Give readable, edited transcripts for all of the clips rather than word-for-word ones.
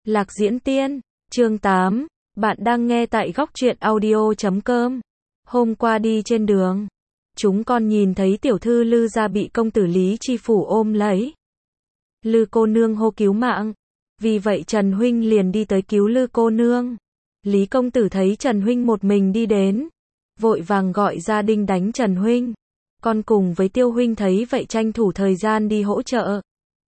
Lạc Diễn Tiên, chương 8, bạn đang nghe tại góc truyện audio.com. Hôm qua đi trên đường, chúng con nhìn thấy tiểu thư Lư gia bị công tử Lý Chi Phủ ôm lấy. Lư cô nương hô cứu mạng, vì vậy Trần huynh liền đi tới cứu Lư cô nương. Lý công tử thấy Trần huynh một mình đi đến, vội vàng gọi gia đình đánh Trần huynh. Con cùng với Tiêu huynh thấy vậy tranh thủ thời gian đi hỗ trợ.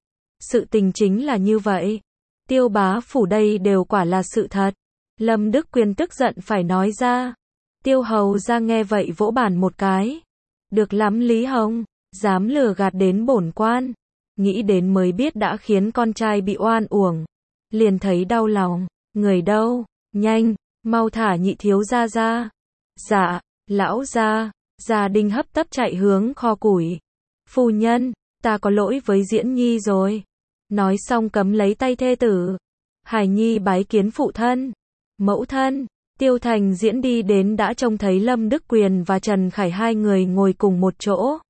Sự tình chính là như vậy. Tiêu bá phủ đây đều quả là sự thật. Lâm Đức Quyền tức giận phải nói ra. Tiêu hầu ra nghe vậy vỗ bàn một cái. Được lắm Lý Hồng, dám lừa gạt đến bổn quan. Nghĩ đến mới biết đã khiến con trai bị oan uổng. Liền thấy đau lòng, người đâu, nhanh, mau thả nhị thiếu gia ra. Dạ, lão gia. Gia đình hấp tấp chạy hướng kho củi. Phu nhân, ta có lỗi với Diễn Nhi rồi. Nói xong cấm lấy tay thê tử. Hải Nhi bái kiến phụ thân, mẫu thân. Tiêu Thành Diễn đi đến đã trông thấy Lâm Đức Quyền và Trần Khải hai người ngồi cùng một chỗ.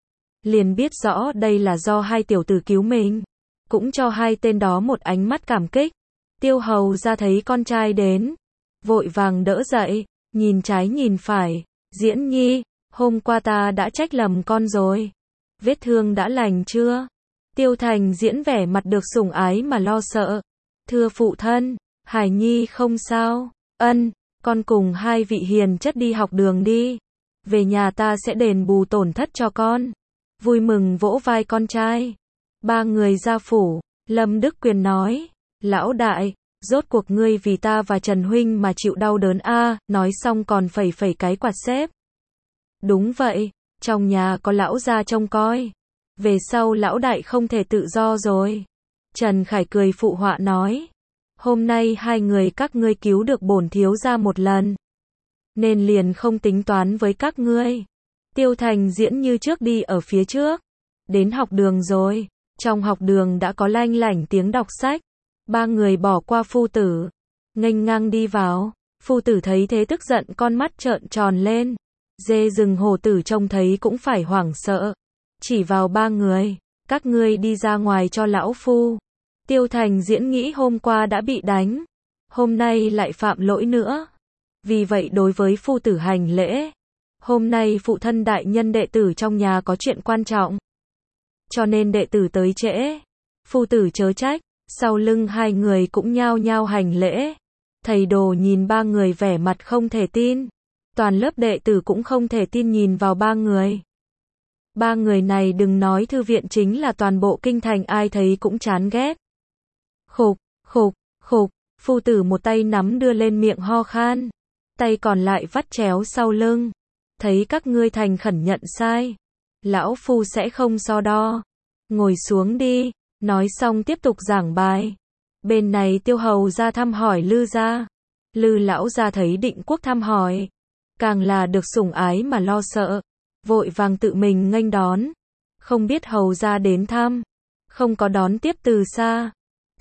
Liền biết rõ đây là do hai tiểu tử cứu mình. Cũng cho hai tên đó một ánh mắt cảm kích. Tiêu hầu ra thấy con trai đến, vội vàng đỡ dậy, nhìn trái nhìn phải. Diễn Nhi, hôm qua ta đã trách lầm con rồi. Vết thương đã lành chưa? Tiêu Thành Diễn vẻ mặt được sủng ái mà lo sợ. Thưa phụ thân, Hải Nhi không sao. Ân, con cùng hai vị hiền chất đi học đường đi. Về nhà ta sẽ đền bù tổn thất cho con. Vui mừng vỗ vai con trai. Ba người ra phủ, Lâm Đức Quyền nói. Lão đại, rốt cuộc ngươi vì ta và Trần huynh mà chịu đau đớn a. Nói xong còn phẩy phẩy cái quạt xếp. Đúng vậy, trong nhà có lão gia trông coi. Về sau lão đại không thể tự do rồi. Trần Khải cười phụ họa nói. Hôm nay hai người các ngươi cứu được bổn thiếu gia một lần, nên liền không tính toán với các ngươi. Tiêu Thành Diễn như trước đi ở phía trước. Đến học đường rồi. Trong học đường đã có lanh lảnh tiếng đọc sách. Ba người bỏ qua phu tử, nghênh ngang đi vào. Phu tử thấy thế tức giận con mắt trợn tròn lên. Dê rừng hổ tử trông thấy cũng phải hoảng sợ. Chỉ vào ba người, các ngươi đi ra ngoài cho lão phu. Tiêu Thành Diễn nghĩ hôm qua đã bị đánh, hôm nay lại phạm lỗi nữa. Vì vậy đối với phu tử hành lễ. Hôm nay phụ thân đại nhân đệ tử trong nhà có chuyện quan trọng, cho nên đệ tử tới trễ. Phu tử chớ trách. Sau lưng hai người cũng nhao nhao hành lễ. Thầy đồ nhìn ba người vẻ mặt không thể tin. Toàn lớp đệ tử cũng không thể tin nhìn vào ba người. Ba người này đừng nói thư viện chính là toàn bộ kinh thành ai thấy cũng chán ghét. Khục, khục, khục, phu tử một tay nắm đưa lên miệng ho khan, tay còn lại vắt chéo sau lưng. Thấy các ngươi thành khẩn nhận sai, lão phu sẽ không so đo. Ngồi xuống đi, nói xong tiếp tục giảng bài. Bên này Tiêu hầu ra thăm hỏi Lư gia. Lư lão gia thấy Định Quốc thăm hỏi, càng là được sủng ái mà lo sợ, vội vàng tự mình nghênh đón. Không biết hầu gia đến thăm, không có đón tiếp từ xa.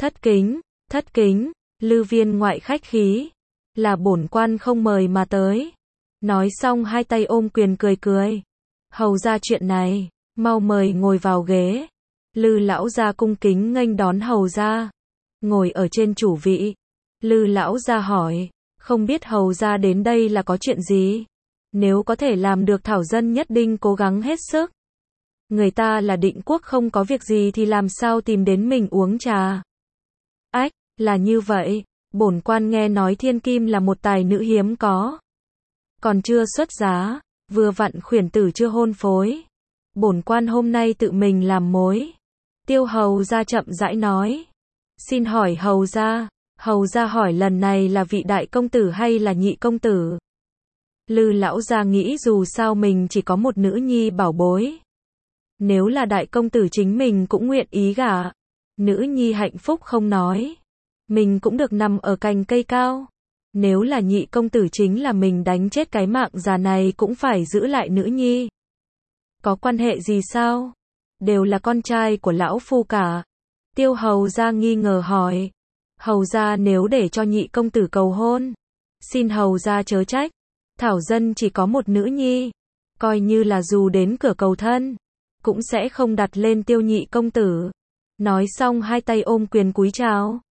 Thất kính, Lư viên ngoại khách khí, là bổn quan không mời mà tới. Nói xong hai tay ôm quyền cười cười. Hầu gia chuyện này, mau mời ngồi vào ghế. Lư lão gia cung kính nghênh đón hầu gia, ngồi ở trên chủ vị. Lư lão gia hỏi, không biết hầu gia đến đây là có chuyện gì? Nếu có thể làm được thảo dân nhất định cố gắng hết sức. Người ta là Định Quốc không có việc gì thì làm sao tìm đến mình uống trà? Ách, là như vậy, bổn quan nghe nói thiên kim là một tài nữ hiếm có. Còn chưa xuất giá, vừa vặn khuyển tử chưa hôn phối. Bổn quan hôm nay tự mình làm mối. Tiêu hầu gia chậm rãi nói. Xin hỏi hầu gia hỏi lần này là vị đại công tử hay là nhị công tử? Lư lão gia nghĩ dù sao mình chỉ có một nữ nhi bảo bối. Nếu là đại công tử chính mình cũng nguyện ý gả. Nữ nhi hạnh phúc không nói, mình cũng được nằm ở cành cây cao. Nếu là nhị công tử chính là mình đánh chết cái mạng già này cũng phải giữ lại nữ nhi. Có quan hệ gì sao? Đều là con trai của lão phu cả. Tiêu hầu gia nghi ngờ hỏi. Hầu gia nếu để cho nhị công tử cầu hôn, xin hầu gia chớ trách. Thảo dân chỉ có một nữ nhi, coi như là dù đến cửa cầu thân, cũng sẽ không đặt lên Tiêu nhị công tử. Nói xong hai tay ôm quyền cúi chào.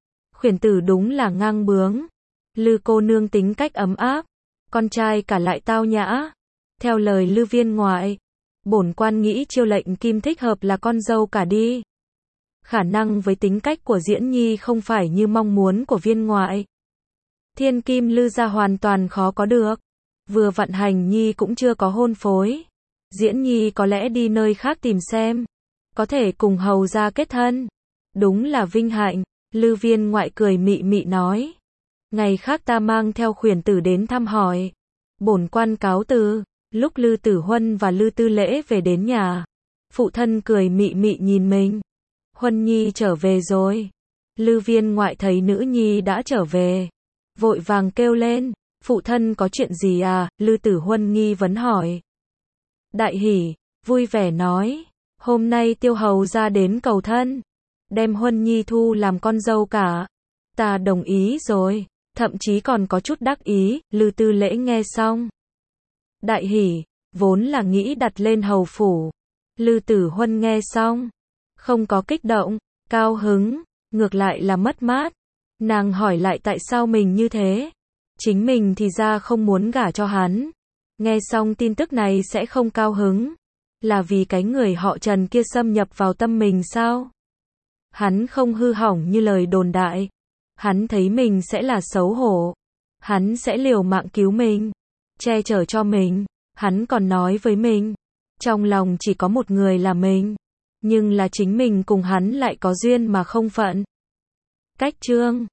Khuyển tử đúng là ngang bướng. Lư cô nương tính cách ấm áp, con trai cả lại tao nhã. Theo lời Lư viên ngoại, bổn quan nghĩ chiêu lệnh Kim thích hợp là con dâu cả đi. Khả năng với tính cách của Diễn Nhi không phải như mong muốn của viên ngoại. Thiên kim Lư gia hoàn toàn khó có được. Vừa vận hành Nhi cũng chưa có hôn phối. Diễn Nhi có lẽ đi nơi khác tìm xem, có thể cùng hầu gia kết thân. Đúng là vinh hạnh, Lư viên ngoại cười mị mị nói. Ngày khác ta mang theo khuyển tử đến thăm hỏi. Bổn quan cáo từ. Lúc Lư Tử Huân và Lư Tư Lễ về đến nhà, phụ thân cười mị mị nhìn mình. Huân Nhi trở về rồi. Lư viên ngoại thấy nữ nhi đã trở về, vội vàng kêu lên, phụ thân có chuyện gì à? Lư Tử Huân nghi vấn hỏi. Đại hỉ, vui vẻ nói, hôm nay Tiêu hầu ra đến cầu thân, đem Huân Nhi thu làm con dâu cả. Ta đồng ý rồi, thậm chí còn có chút đắc ý. Lư Tư Lễ nghe xong, đại hỉ, vốn là nghĩ đặt lên hầu phủ. Lư Tử Huân nghe xong, không có kích động, cao hứng, ngược lại là mất mát. Nàng hỏi lại tại sao mình như thế. Chính mình thì ra không muốn gả cho hắn. Nghe xong tin tức này sẽ không cao hứng. Là vì cái người họ Trần kia xâm nhập vào tâm mình sao? Hắn không hư hỏng như lời đồn đại. Hắn thấy mình sẽ là xấu hổ. Hắn sẽ liều mạng cứu mình, che chở cho mình. Hắn còn nói với mình, trong lòng chỉ có một người là mình. Nhưng là chính mình cùng hắn lại có duyên mà không phận. Cách chương